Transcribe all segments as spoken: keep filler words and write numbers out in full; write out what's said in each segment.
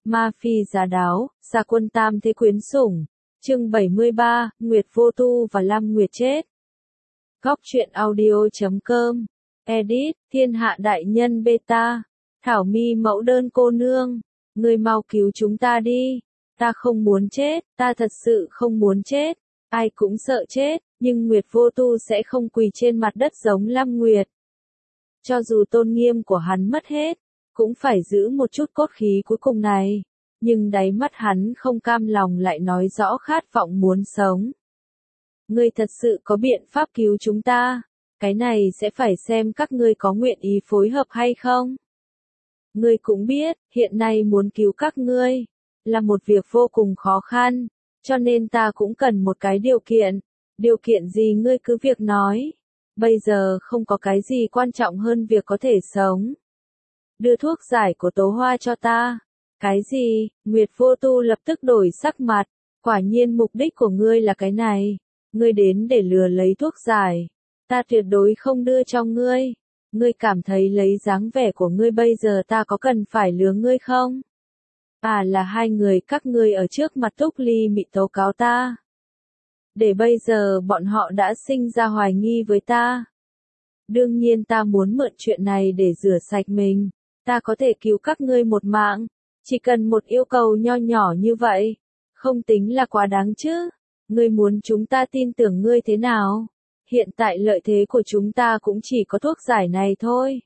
Ma Phi Giá Đáo, Gia Quân Tam Thế Quyến Sủng, chương bảy mươi ba, Nguyệt Vô Tu và Lam Nguyệt chết. Góc truyện audio chấm com, edit, Thiên Hạ Đại Nhân Beta, Thảo Mi Mẫu Đơn cô nương, ngươi mau cứu chúng ta đi, ta không muốn chết, ta thật sự không muốn chết, ai cũng sợ chết, nhưng Nguyệt Vô Tu sẽ không quỳ trên mặt đất giống Lam Nguyệt. Cho dù tôn nghiêm của hắn mất hết, cũng phải giữ một chút cốt khí cuối cùng này, nhưng đáy mắt hắn không cam lòng lại nói rõ khát vọng muốn sống. Ngươi thật sự có biện pháp cứu chúng ta, cái này sẽ phải xem các ngươi có nguyện ý phối hợp hay không. Ngươi cũng biết, hiện nay muốn cứu các ngươi, là một việc vô cùng khó khăn, cho nên ta cũng cần một cái điều kiện, điều kiện gì ngươi cứ việc nói, bây giờ không có cái gì quan trọng hơn việc có thể sống. Đưa thuốc giải của Tố Hoa cho ta. Cái gì? Nguyệt Vô Tu lập tức đổi sắc mặt, quả nhiên mục đích của ngươi là cái này, ngươi đến để lừa lấy thuốc giải, ta tuyệt đối không đưa cho ngươi, ngươi cảm thấy lấy dáng vẻ của ngươi bây giờ ta có cần phải lừa ngươi không? À là hai người các ngươi ở trước mặt Túc Ly Mị tố cáo ta. Để bây giờ bọn họ đã sinh ra hoài nghi với ta. Đương nhiên ta muốn mượn chuyện này để rửa sạch mình. Ta có thể cứu các ngươi một mạng, chỉ cần một yêu cầu nho nhỏ như vậy, không tính là quá đáng chứ. Ngươi muốn chúng ta tin tưởng ngươi thế nào? Hiện tại lợi thế của chúng ta cũng chỉ có thuốc giải này thôi.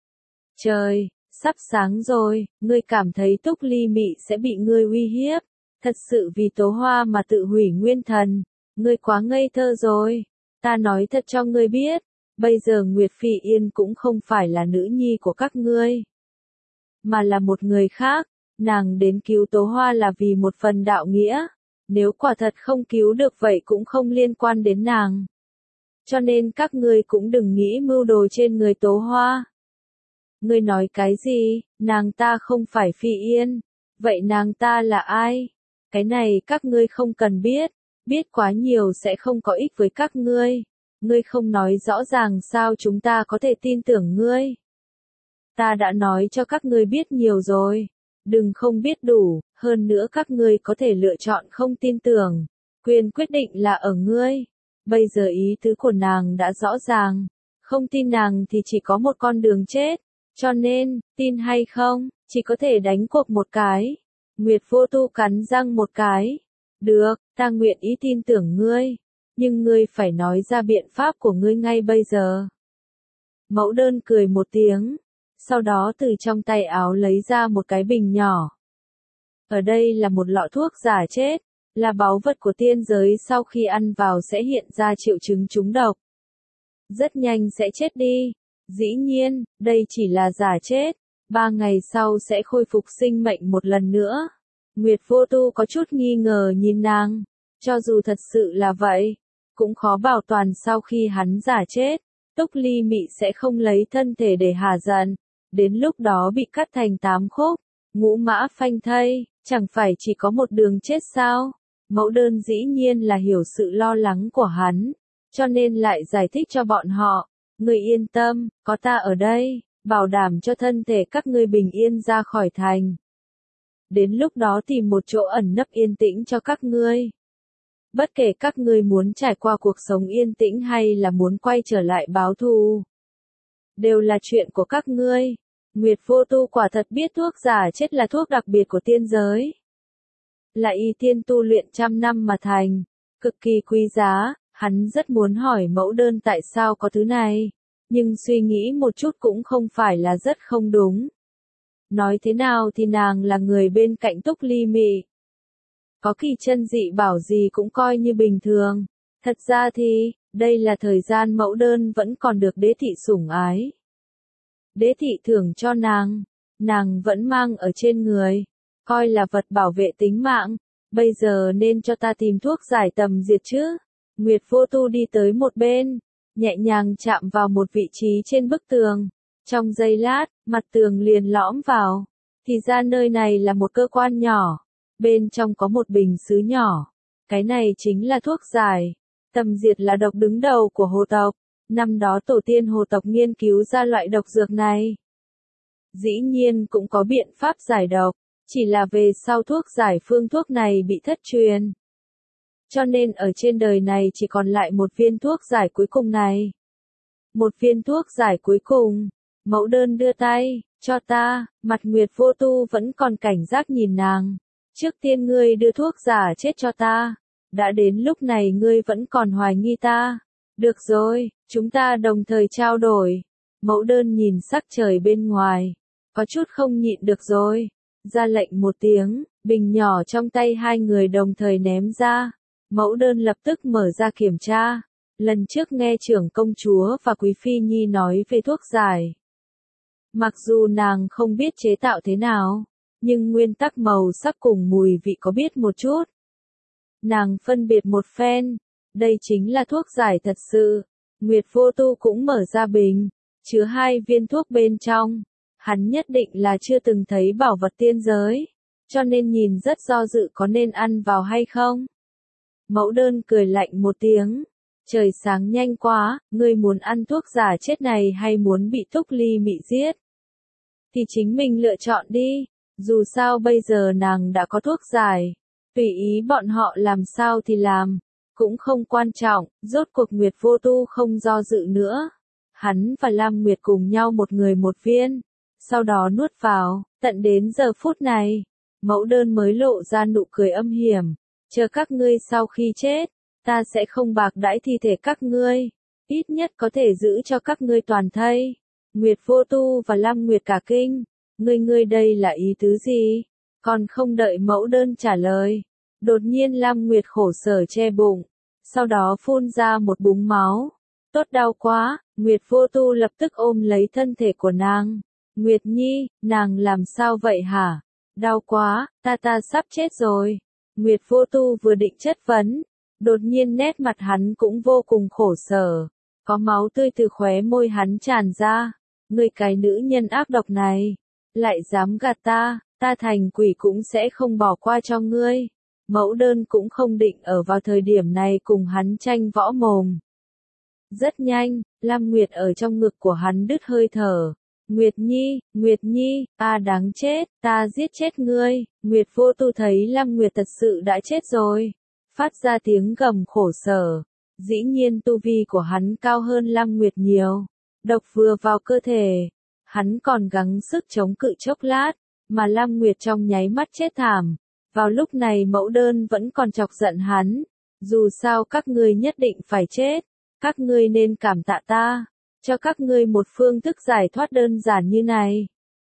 Trời, sắp sáng rồi, ngươi cảm thấy Túc Ly Mị sẽ bị ngươi uy hiếp, thật sự vì Tố Hoa mà tự hủy nguyên thần, ngươi quá ngây thơ rồi. Ta nói thật cho ngươi biết, bây giờ Nguyệt Phỉ Yên cũng không phải là nữ nhi của các ngươi, mà là một người khác, nàng đến cứu Tố Hoa là vì một phần đạo nghĩa, nếu quả thật không cứu được vậy cũng không liên quan đến nàng. Cho nên các ngươi cũng đừng nghĩ mưu đồ trên người Tố Hoa. Ngươi nói cái gì, nàng ta không phải Phỉ Yên, vậy nàng ta là ai? Cái này các ngươi không cần biết, biết quá nhiều sẽ không có ích với các ngươi, ngươi không nói rõ ràng sao chúng ta có thể tin tưởng ngươi. Ta đã nói cho các ngươi biết nhiều rồi, đừng không biết đủ, hơn nữa các ngươi có thể lựa chọn không tin tưởng, quyền quyết định là ở ngươi. Bây giờ ý tứ của nàng đã rõ ràng, không tin nàng thì chỉ có một con đường chết, cho nên, tin hay không, chỉ có thể đánh cuộc một cái. Nguyệt Vô Tu cắn răng một cái, được, ta nguyện ý tin tưởng ngươi, nhưng ngươi phải nói ra biện pháp của ngươi ngay bây giờ. Mẫu Đơn cười một tiếng, sau đó từ trong tay áo lấy ra một cái bình nhỏ. Ở đây là một lọ thuốc giả chết, là báu vật của tiên giới, sau khi ăn vào sẽ hiện ra triệu chứng trúng độc. Rất nhanh sẽ chết đi, dĩ nhiên, đây chỉ là giả chết, ba ngày sau sẽ khôi phục sinh mệnh một lần nữa. Nguyệt Vô Tu có chút nghi ngờ nhìn nàng, cho dù thật sự là vậy, cũng khó bảo toàn sau khi hắn giả chết, Túc Ly Mị sẽ không lấy thân thể để hả giận. Đến lúc đó bị cắt thành tám khúc, ngũ mã phanh thây, chẳng phải chỉ có một đường chết sao? Mẫu Đơn dĩ nhiên là hiểu sự lo lắng của hắn, cho nên lại giải thích cho bọn họ, ngươi yên tâm, có ta ở đây, bảo đảm cho thân thể các ngươi bình yên ra khỏi thành. Đến lúc đó tìm một chỗ ẩn nấp yên tĩnh cho các ngươi. Bất kể các ngươi muốn trải qua cuộc sống yên tĩnh hay là muốn quay trở lại báo thù, đều là chuyện của các ngươi. Nguyệt Vô Tu quả thật biết thuốc giả chết là thuốc đặc biệt của tiên giới, là y tiên tu luyện trăm năm mà thành, cực kỳ quý giá. Hắn rất muốn hỏi Mẫu Đơn tại sao có thứ này, nhưng suy nghĩ một chút cũng không phải là rất không đúng. Nói thế nào thì nàng là người bên cạnh Túc Ly Mị, có kỳ chân dị bảo gì cũng coi như bình thường. Thật ra thì, đây là thời gian Mẫu Đơn vẫn còn được đế thị sủng ái. Đế thị thưởng cho nàng, nàng vẫn mang ở trên người, coi là vật bảo vệ tính mạng, bây giờ nên cho ta tìm thuốc giải tầm diệt chứ. Nguyệt Vô Tu đi tới một bên, nhẹ nhàng chạm vào một vị trí trên bức tường, trong giây lát, mặt tường liền lõm vào, thì ra nơi này là một cơ quan nhỏ, bên trong có một bình sứ nhỏ, cái này chính là thuốc giải, tầm diệt là độc đứng đầu của hồ tộc. Năm đó tổ tiên hồ tộc nghiên cứu ra loại độc dược này. Dĩ nhiên cũng có biện pháp giải độc, Chỉ là về sau thuốc giải phương thuốc này bị thất truyền. Cho nên ở trên đời này chỉ còn lại một viên thuốc giải cuối cùng này. Một viên thuốc giải cuối cùng. Mẫu đơn đưa tay, cho ta, mặt Nguyệt Vô Tu vẫn còn cảnh giác nhìn nàng. Trước tiên ngươi đưa thuốc giả chết cho ta. Đã đến lúc này ngươi vẫn còn hoài nghi ta. Được rồi, chúng ta đồng thời trao đổi. Mẫu đơn nhìn sắc trời bên ngoài. Có chút không nhịn được rồi. Ra lệnh một tiếng, bình nhỏ trong tay hai người đồng thời ném ra. Mẫu đơn lập tức mở ra kiểm tra. Lần trước nghe trưởng công chúa và quý phi nhi nói về thuốc giải. Mặc dù nàng không biết chế tạo thế nào, nhưng nguyên tắc màu sắc cùng mùi vị có biết một chút. Nàng phân biệt một phen, đây chính là thuốc giải thật sự. Nguyệt Vô Tu cũng mở ra bình, chứa hai viên thuốc bên trong. Hắn nhất định là chưa từng thấy bảo vật tiên giới, cho nên nhìn rất do dự có nên ăn vào hay không. Mẫu đơn cười lạnh một tiếng. Trời sáng nhanh quá, ngươi muốn ăn thuốc giả chết này hay muốn bị Túc Ly Mị giết? Thì chính mình lựa chọn đi, dù sao bây giờ nàng đã có thuốc giải. Tùy ý bọn họ làm sao thì làm, cũng không quan trọng, rốt cuộc Nguyệt Vô Tu không do dự nữa. Hắn và Lam Nguyệt cùng nhau một người một viên, sau đó nuốt vào, tận đến giờ phút này. Mẫu đơn mới lộ ra nụ cười âm hiểm, chờ các ngươi sau khi chết. Ta sẽ không bạc đãi thi thể các ngươi, ít nhất có thể giữ cho các ngươi toàn thây. Nguyệt Vô Tu và Lam Nguyệt cả kinh, ngươi ngươi đây là ý tứ gì? Còn không đợi mẫu đơn trả lời, đột nhiên Lam Nguyệt khổ sở che bụng, sau đó phun ra một búng máu. Tốt đau quá, Nguyệt Vô Tu lập tức ôm lấy thân thể của nàng. Nguyệt Nhi, nàng làm sao vậy hả? Đau quá, ta ta sắp chết rồi. Nguyệt Vô Tu vừa định chất vấn. Đột nhiên nét mặt hắn cũng vô cùng khổ sở. Có máu tươi từ khóe môi hắn tràn ra. Ngươi cái nữ nhân ác độc này. Lại dám gạt ta, ta thành quỷ cũng sẽ không bỏ qua cho ngươi. Mẫu đơn cũng không định ở vào thời điểm này cùng hắn tranh võ mồm. Rất nhanh, Lam Nguyệt ở trong ngực của hắn đứt hơi thở. Nguyệt Nhi, Nguyệt Nhi, ta đáng chết, ta giết chết ngươi. Nguyệt Vô Tu thấy Lam Nguyệt thật sự đã chết rồi. Phát ra tiếng gầm khổ sở. Dĩ nhiên tu vi của hắn cao hơn Lam Nguyệt nhiều. Độc vừa vào cơ thể. Hắn còn gắng sức chống cự chốc lát, mà Lam Nguyệt trong nháy mắt chết thảm. Vào lúc này mẫu đơn vẫn còn chọc giận hắn. Dù sao các ngươi nhất định phải chết. Các ngươi nên cảm tạ ta. Cho các ngươi một phương thức giải thoát đơn giản như này.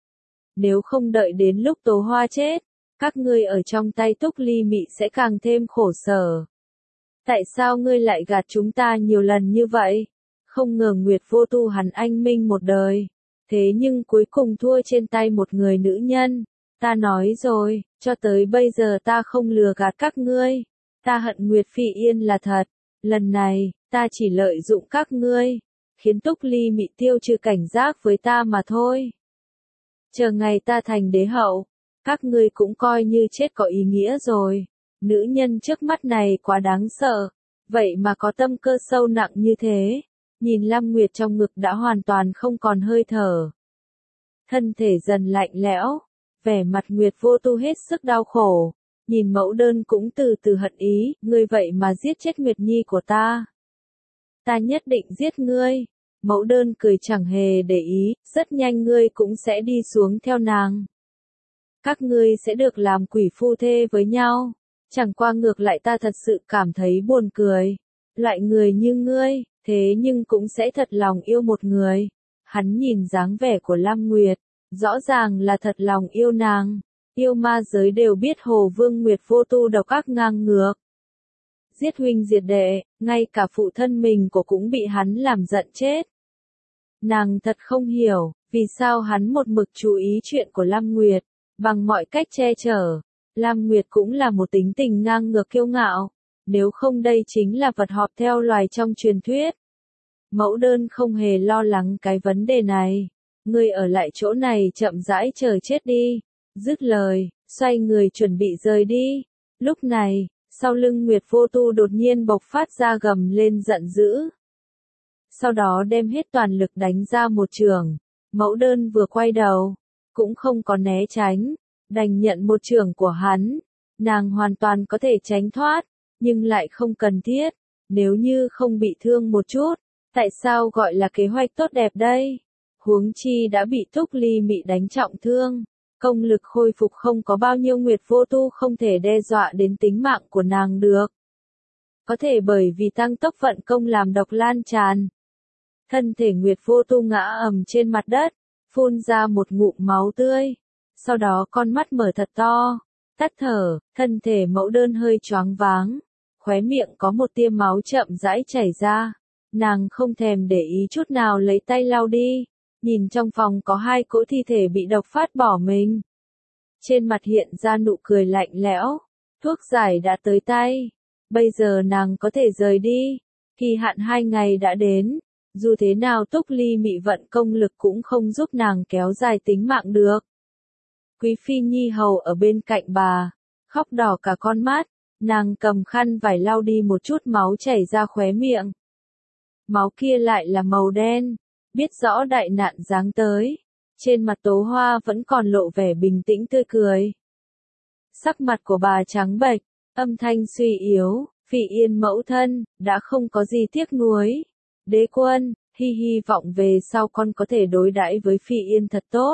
Nếu không đợi đến lúc Tố Hoa chết, các ngươi ở trong tay Túc Ly Mị sẽ càng thêm khổ sở. Tại sao ngươi lại gạt chúng ta nhiều lần như vậy? Không ngờ Nguyệt Vô Tu hắn anh minh một đời. Thế nhưng cuối cùng thua trên tay một người nữ nhân. Ta nói rồi, cho tới bây giờ ta không lừa gạt các ngươi. Ta hận Nguyệt Phi Yên là thật. Lần này, ta chỉ lợi dụng các ngươi. Khiến Túc Ly Mị tiêu trừ cảnh giác với ta mà thôi. Chờ ngày ta thành đế hậu. Các ngươi cũng coi như chết có ý nghĩa rồi. Nữ nhân trước mắt này quá đáng sợ. Vậy mà có tâm cơ sâu nặng như thế. Nhìn Lam Nguyệt trong ngực đã hoàn toàn không còn hơi thở. Thân thể dần lạnh lẽo. Vẻ mặt Nguyệt Vô Tu hết sức đau khổ. Nhìn mẫu đơn cũng từ từ hận ý. Ngươi vậy mà giết chết Nguyệt Nhi của ta. Ta nhất định giết ngươi. Mẫu đơn cười chẳng hề để ý. Rất nhanh ngươi cũng sẽ đi xuống theo nàng. Các ngươi sẽ được làm quỷ phu thê với nhau. Chẳng qua ngược lại ta thật sự cảm thấy buồn cười. Loại người như ngươi, thế nhưng cũng sẽ thật lòng yêu một người. Hắn nhìn dáng vẻ của Lam Nguyệt, rõ ràng là thật lòng yêu nàng. Yêu ma giới đều biết Hồ Vương Nguyệt Vô Tu độc ác ngang ngược. Giết huynh diệt đệ, ngay cả phụ thân mình của cũng bị hắn làm giận chết. Nàng thật không hiểu, vì sao hắn một mực chú ý chuyện của Lam Nguyệt. Bằng mọi cách che chở, Lam Nguyệt cũng là một tính tình ngang ngược kiêu ngạo, nếu không đây chính là vật họp theo loài trong truyền thuyết. Mẫu đơn không hề lo lắng cái vấn đề này, ngươi ở lại chỗ này chậm rãi chờ chết đi, dứt lời, xoay người chuẩn bị rời đi. Lúc này, sau lưng Nguyệt Vô Tu đột nhiên bộc phát ra gầm lên giận dữ. Sau đó đem hết toàn lực đánh ra một trường, mẫu đơn vừa quay đầu. Cũng không có né tránh, đành nhận một chưởng của hắn. Nàng hoàn toàn có thể tránh thoát, nhưng lại không cần thiết. Nếu như không bị thương một chút, tại sao gọi là kế hoạch tốt đẹp đây? Huống chi đã bị Túc Ly Mị đánh trọng thương, công lực khôi phục không có bao nhiêu, Nguyệt Vô Tu không thể đe dọa đến tính mạng của nàng được. Có thể bởi vì tăng tốc vận công làm độc lan tràn. Thân thể Nguyệt Vô Tu ngã ầm trên mặt đất, phun ra một ngụm máu tươi. Sau đó con mắt mở thật to, tắt thở, thân thể mẫu đơn hơi choáng váng. Khóe miệng có một tia máu chậm rãi chảy ra. Nàng không thèm để ý chút nào lấy tay lau đi. Nhìn trong phòng có hai cỗ thi thể bị độc phát bỏ mình. Trên mặt hiện ra nụ cười lạnh lẽo. Thuốc giải đã tới tay. Bây giờ nàng có thể rời đi. Kỳ hạn hai ngày đã đến. Dù thế nào Túc Ly Mị vận công lực cũng không giúp nàng kéo dài tính mạng được. Quý phi nhi hầu ở bên cạnh bà, khóc đỏ cả con mắt. Nàng cầm khăn vải lau đi một chút máu chảy ra khóe miệng. Máu kia lại là màu đen. Biết rõ đại nạn giáng tới. Trên mặt Tố Hoa vẫn còn lộ vẻ bình tĩnh tươi cười. Sắc mặt của bà trắng bệch, âm thanh suy yếu. Phỉ Yên mẫu thân, đã không có gì tiếc nuối. Đế quân, hy hy vọng về sau con có thể đối đãi với Phỉ Yên thật tốt.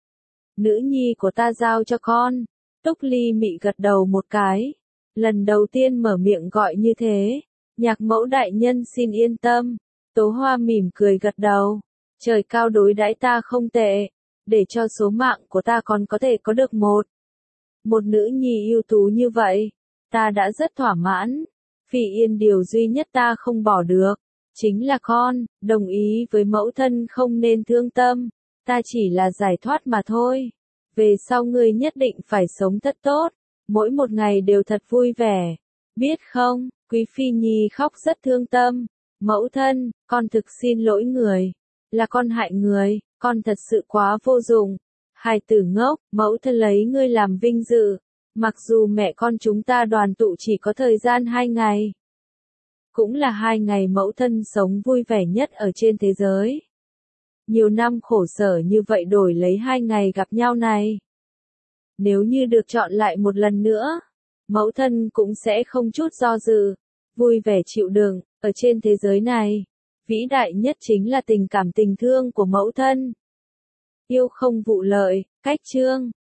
Nữ nhi của ta giao cho con. Túc Ly Mị gật đầu một cái. Lần đầu tiên mở miệng gọi như thế. Nhạc mẫu đại nhân xin yên tâm. Tố Hoa mỉm cười gật đầu. Trời cao đối đãi ta không tệ. Để cho số mạng của ta còn có thể có được một. Một nữ nhi ưu tú như vậy. Ta đã rất thỏa mãn. Phỉ Yên điều duy nhất ta không bỏ được. Chính là con, đồng ý với mẫu thân không nên thương tâm. Ta chỉ là giải thoát mà thôi. Về sau ngươi nhất định phải sống thật tốt. Mỗi một ngày đều thật vui vẻ. Biết không, Quý Phi Nhi khóc rất thương tâm. Mẫu thân, con thực xin lỗi người. Là con hại người, con thật sự quá vô dụng. Hài tử ngốc, mẫu thân lấy ngươi làm vinh dự. Mặc dù mẹ con chúng ta đoàn tụ chỉ có thời gian hai ngày. Cũng là hai ngày mẫu thân sống vui vẻ nhất ở trên thế giới. Nhiều năm khổ sở như vậy đổi lấy hai ngày gặp nhau này. Nếu như được chọn lại một lần nữa, mẫu thân cũng sẽ không chút do dự, vui vẻ chịu đựng. Ở trên thế giới này, vĩ đại nhất chính là tình cảm tình thương của mẫu thân. Yêu không vụ lợi, cách chương.